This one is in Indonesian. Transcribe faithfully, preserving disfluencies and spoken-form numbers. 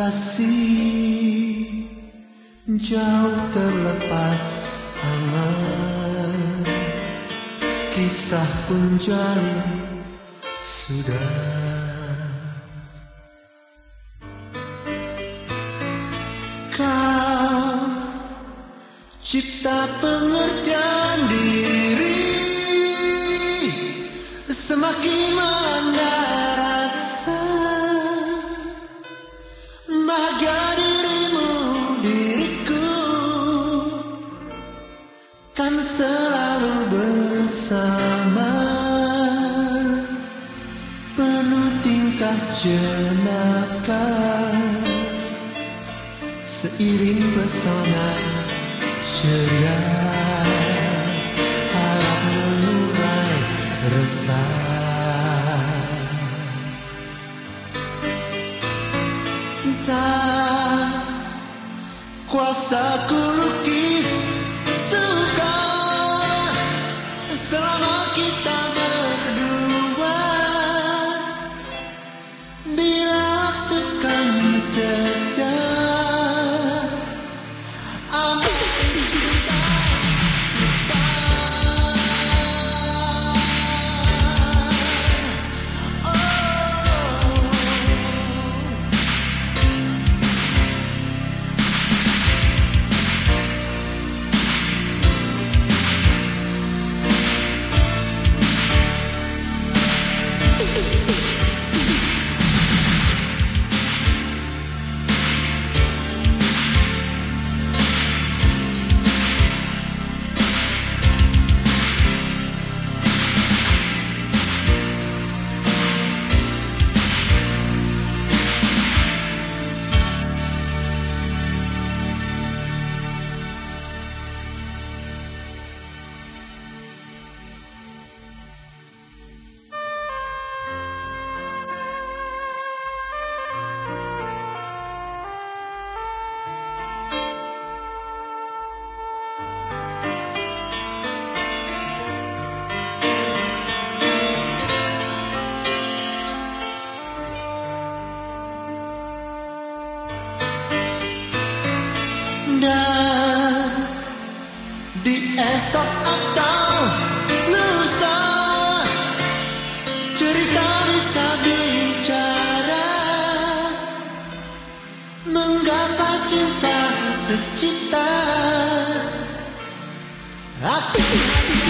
kasih jauh terlepas aman, kisah pun jalin sudah. Kau cipta pengertian diri, semakin melanda rasa bahagia dirimu, diriku kan selalu bersama, penuh tingkah jenaka, seiring pesona ceria, harap mengurai resah. Tak kuasa ku lukis suka selama kita berdua, bila waktu kan saja. Dan di esok atau lusa, cerita bisa bicara, menggapai cinta secita. Aku